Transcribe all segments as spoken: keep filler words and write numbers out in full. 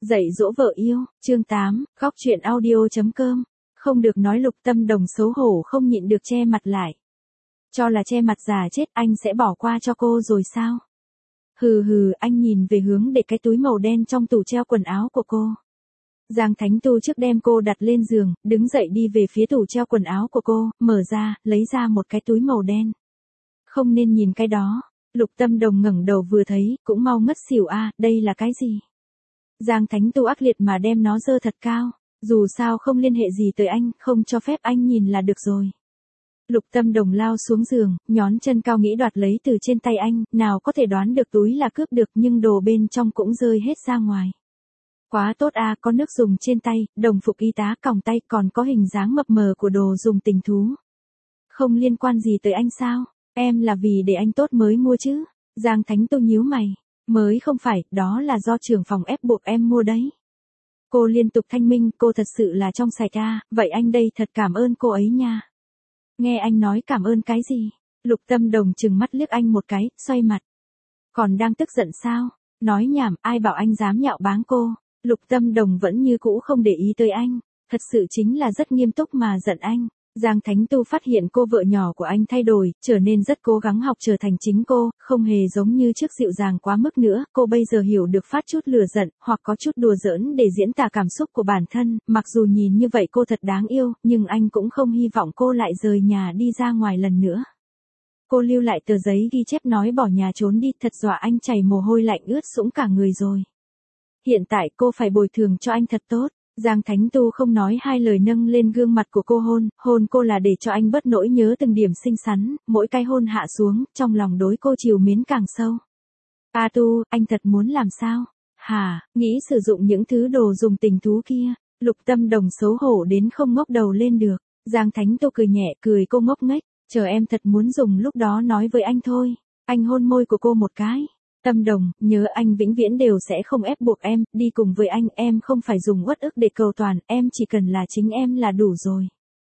Dạy dỗ vợ yêu, chương tám, góc truyện audio.com. Không được nói Lục Tâm Đồng xấu hổ không nhịn được che mặt lại. Cho là che mặt già chết anh sẽ bỏ qua cho cô rồi sao? Hừ hừ, anh nhìn về hướng để cái túi màu đen trong tủ treo quần áo của cô. Giang Thánh Tu trước đem cô đặt lên giường, đứng dậy đi về phía tủ treo quần áo của cô, mở ra, lấy ra một cái túi màu đen. Không nên nhìn cái đó. Lục Tâm Đồng ngẩng đầu vừa thấy, cũng mau ngất xỉu a, à, đây là cái gì? Giang Thánh Tu ác liệt mà đem nó dơ thật cao, dù sao không liên hệ gì tới anh, không cho phép anh nhìn là được rồi. Lục Tâm Đồng lao xuống giường, nhón chân cao nghĩ đoạt lấy từ trên tay anh, nào có thể đoán được túi là cướp được nhưng đồ bên trong cũng rơi hết ra ngoài. Quá tốt a, à, có nước dùng trên tay, đồng phục y tá còng tay còn có hình dáng mập mờ của đồ dùng tình thú. Không liên quan gì tới anh sao? Em là vì để anh tốt mới mua chứ? Giang Thánh Tu nhíu mày. Mới không phải, đó là do trưởng phòng ép buộc em mua đấy. Cô liên tục thanh minh, cô thật sự là trong sạch à, vậy anh đây thật cảm ơn cô ấy nha. Nghe anh nói cảm ơn cái gì? Lục Tâm Đồng trừng mắt liếc anh một cái, xoay mặt. Còn đang tức giận sao? Nói nhảm, ai bảo anh dám nhạo báng cô? Lục Tâm Đồng vẫn như cũ không để ý tới anh, thật sự chính là rất nghiêm túc mà giận anh. Giang Thánh Tu phát hiện cô vợ nhỏ của anh thay đổi, trở nên rất cố gắng học trở thành chính cô, không hề giống như trước dịu dàng quá mức nữa, cô bây giờ hiểu được phát chút lừa giận, hoặc có chút đùa giỡn để diễn tả cảm xúc của bản thân, mặc dù nhìn như vậy cô thật đáng yêu, nhưng anh cũng không hy vọng cô lại rời nhà đi ra ngoài lần nữa. Cô lưu lại tờ giấy ghi chép nói bỏ nhà trốn đi, thật dọa anh chảy mồ hôi lạnh ướt sũng cả người rồi. Hiện tại cô phải bồi thường cho anh thật tốt. Giang Thánh Tu không nói hai lời nâng lên gương mặt của cô hôn, hôn cô là để cho anh bớt nỗi nhớ từng điểm xinh xắn, mỗi cái hôn hạ xuống, trong lòng đối cô chiều mến càng sâu. A Tu, anh thật muốn làm sao? Hả, nghĩ sử dụng những thứ đồ dùng tình thú kia, Lục Tâm Đồng xấu hổ đến không ngóc đầu lên được. Giang Thánh Tu cười nhẹ, cười cô ngốc nghếch, chờ em thật muốn dùng lúc đó nói với anh thôi. Anh hôn môi của cô một cái. Tâm Đồng, nhớ anh vĩnh viễn đều sẽ không ép buộc em, đi cùng với anh, em không phải dùng uất ức để cầu toàn, em chỉ cần là chính em là đủ rồi.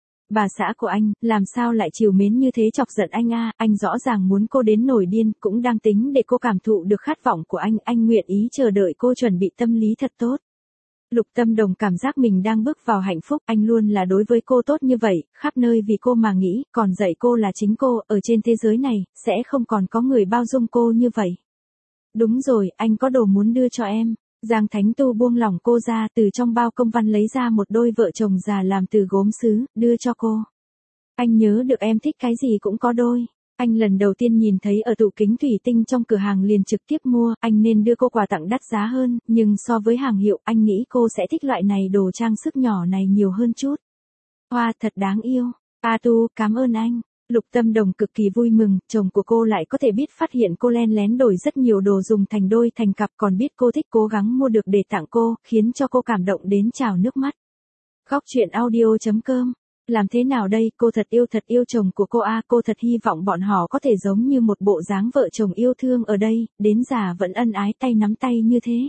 Bà xã của anh, làm sao lại chiều mến như thế chọc giận anh a, à, anh rõ ràng muốn cô đến nổi điên, cũng đang tính để cô cảm thụ được khát vọng của anh, anh nguyện ý chờ đợi cô chuẩn bị tâm lý thật tốt. Lục Tâm Đồng cảm giác mình đang bước vào hạnh phúc, anh luôn là đối với cô tốt như vậy, khắp nơi vì cô mà nghĩ, còn dạy cô là chính cô, ở trên thế giới này, sẽ không còn có người bao dung cô như vậy. Đúng rồi, anh có đồ muốn đưa cho em. Giang Thánh Tu buông lỏng cô ra, từ trong bao công văn lấy ra một đôi vợ chồng già làm từ gốm sứ, đưa cho cô. Anh nhớ được em thích cái gì cũng có đôi. Anh lần đầu tiên nhìn thấy ở tủ kính thủy tinh trong cửa hàng liền trực tiếp mua, anh nên đưa cô quà tặng đắt giá hơn, nhưng so với hàng hiệu, anh nghĩ cô sẽ thích loại này đồ trang sức nhỏ này nhiều hơn chút. Hoa, thật đáng yêu. A Tu, cảm ơn anh. Lục Tâm Đồng cực kỳ vui mừng, chồng của cô lại có thể biết phát hiện cô len lén đổi rất nhiều đồ dùng thành đôi thành cặp, còn biết cô thích cố gắng mua được để tặng cô, khiến cho cô cảm động đến trào nước mắt. Góc truyện audio.com. Làm thế nào đây, cô thật yêu thật yêu chồng của cô a, à, cô thật hy vọng bọn họ có thể giống như một bộ dáng vợ chồng yêu thương ở đây, đến già vẫn ân ái tay nắm tay như thế.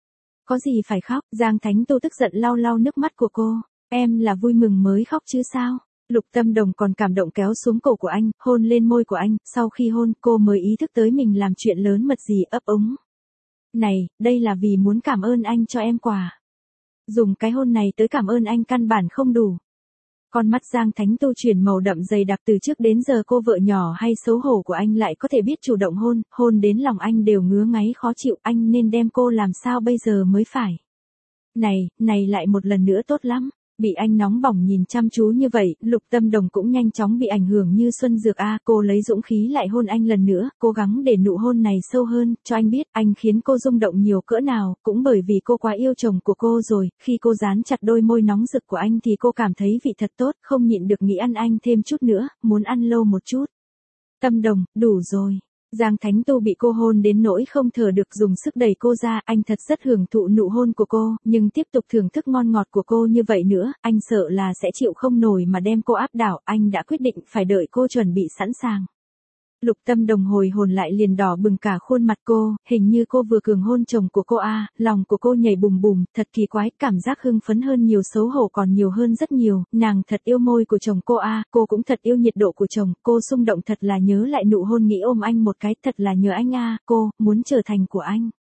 Có gì phải khóc, Giang Thánh Tu tức giận lau lau nước mắt của cô, em là vui mừng mới khóc chứ sao? Lục Tâm Đồng còn cảm động kéo xuống cổ của anh, hôn lên môi của anh, sau khi hôn cô mới ý thức tới mình làm chuyện lớn mật gì, ấp úng. Này, đây là vì muốn cảm ơn anh cho em quà. Dùng cái hôn này tới cảm ơn anh căn bản không đủ. Con mắt Giang Thánh Tu chuyển màu đậm dày đặc, từ trước đến giờ cô vợ nhỏ hay xấu hổ của anh lại có thể biết chủ động hôn, hôn đến lòng anh đều ngứa ngáy khó chịu, anh nên đem cô làm sao bây giờ mới phải. Này, này lại một lần nữa tốt lắm. Bị anh nóng bỏng nhìn chăm chú như vậy, Lục Tâm Đồng cũng nhanh chóng bị ảnh hưởng như xuân dược a, à, cô lấy dũng khí lại hôn anh lần nữa, cố gắng để nụ hôn này sâu hơn, cho anh biết anh khiến cô rung động nhiều cỡ nào, cũng bởi vì cô quá yêu chồng của cô rồi, khi cô dán chặt đôi môi nóng rực của anh thì cô cảm thấy vị thật tốt, không nhịn được nghĩ ăn anh thêm chút nữa, muốn ăn lâu một chút. Tâm Đồng, đủ rồi. Giang Thánh Tu bị cô hôn đến nỗi không thở được, dùng sức đẩy cô ra, anh thật rất hưởng thụ nụ hôn của cô, nhưng tiếp tục thưởng thức ngon ngọt của cô như vậy nữa, anh sợ là sẽ chịu không nổi mà đem cô áp đảo, anh đã quyết định phải đợi cô chuẩn bị sẵn sàng. Lục Tâm Đồng hồi hồn lại liền đỏ bừng cả khuôn mặt cô, hình như cô vừa cường hôn chồng của cô a, à, lòng của cô nhảy bùm bùm, thật kỳ quái, cảm giác hưng phấn hơn nhiều, xấu hổ còn nhiều hơn rất nhiều, nàng thật yêu môi của chồng cô a, à, cô cũng thật yêu nhiệt độ của chồng, cô xung động thật là nhớ lại nụ hôn nghĩ ôm anh một cái, thật là nhớ anh a, à, cô muốn trở thành của anh.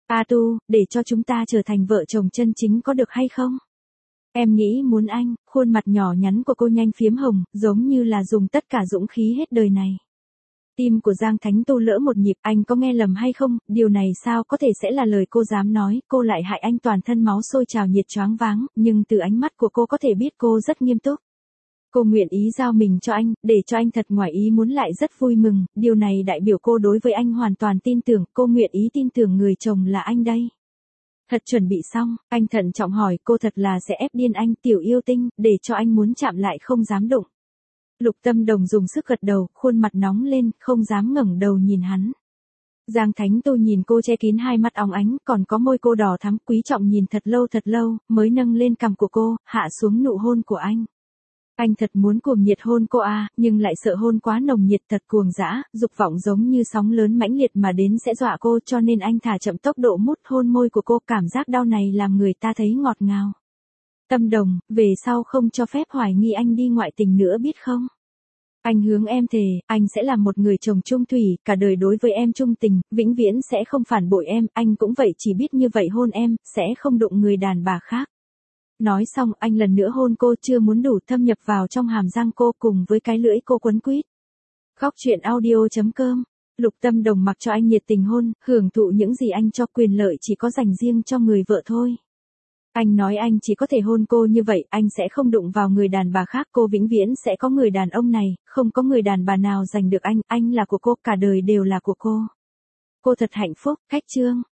A Tu, để cho chúng ta trở thành vợ chồng chân chính có được hay không? Em nghĩ muốn anh, khuôn mặt nhỏ nhắn của cô nhanh phiếm hồng, giống như là dùng tất cả dũng khí hết đời này. Tim của Giang Thánh Tu lỡ một nhịp, anh có nghe lầm hay không, điều này sao có thể sẽ là lời cô dám nói, cô lại hại anh toàn thân máu sôi trào nhiệt choáng váng, nhưng từ ánh mắt của cô có thể biết cô rất nghiêm túc. Cô nguyện ý giao mình cho anh, để cho anh thật ngoài ý muốn lại rất vui mừng, điều này đại biểu cô đối với anh hoàn toàn tin tưởng, cô nguyện ý tin tưởng người chồng là anh đây. Thật chuẩn bị xong, anh thận trọng hỏi cô thật là sẽ ép điên anh tiểu yêu tinh, để cho anh muốn chạm lại không dám đụng. Lục Tâm Đồng dùng sức gật đầu, khuôn mặt nóng lên, không dám ngẩng đầu nhìn hắn. Giang Thánh Tu nhìn cô che kín hai mắt óng ánh, còn có môi cô đỏ thắm, quý trọng nhìn thật lâu thật lâu, mới nâng lên cằm của cô, hạ xuống nụ hôn của anh. Anh thật muốn cuồng nhiệt hôn cô à, nhưng lại sợ hôn quá nồng nhiệt thật cuồng dã, dục vọng giống như sóng lớn mãnh liệt mà đến sẽ dọa cô, cho nên anh thả chậm tốc độ mút hôn môi của cô, cảm giác đau này làm người ta thấy ngọt ngào. Tâm Đồng, về sau không cho phép hoài nghi anh đi ngoại tình nữa biết không? Anh hướng em thề, anh sẽ là một người chồng trung thủy, cả đời đối với em trung tình, vĩnh viễn sẽ không phản bội em, anh cũng vậy, chỉ biết như vậy hôn em, sẽ không đụng người đàn bà khác. Nói xong, anh lần nữa hôn cô, chưa muốn đủ thâm nhập vào trong hàm răng cô cùng với cái lưỡi cô quấn quýt. Khóc chuyện audio chấm com. Lục Tâm Đồng mặc cho anh nhiệt tình hôn, hưởng thụ những gì anh cho, quyền lợi chỉ có dành riêng cho người vợ thôi. Anh nói anh chỉ có thể hôn cô như vậy, anh sẽ không đụng vào người đàn bà khác, cô vĩnh viễn sẽ có người đàn ông này, không có người đàn bà nào giành được anh, anh là của cô, cả đời đều là của cô. Cô thật hạnh phúc, khách chương.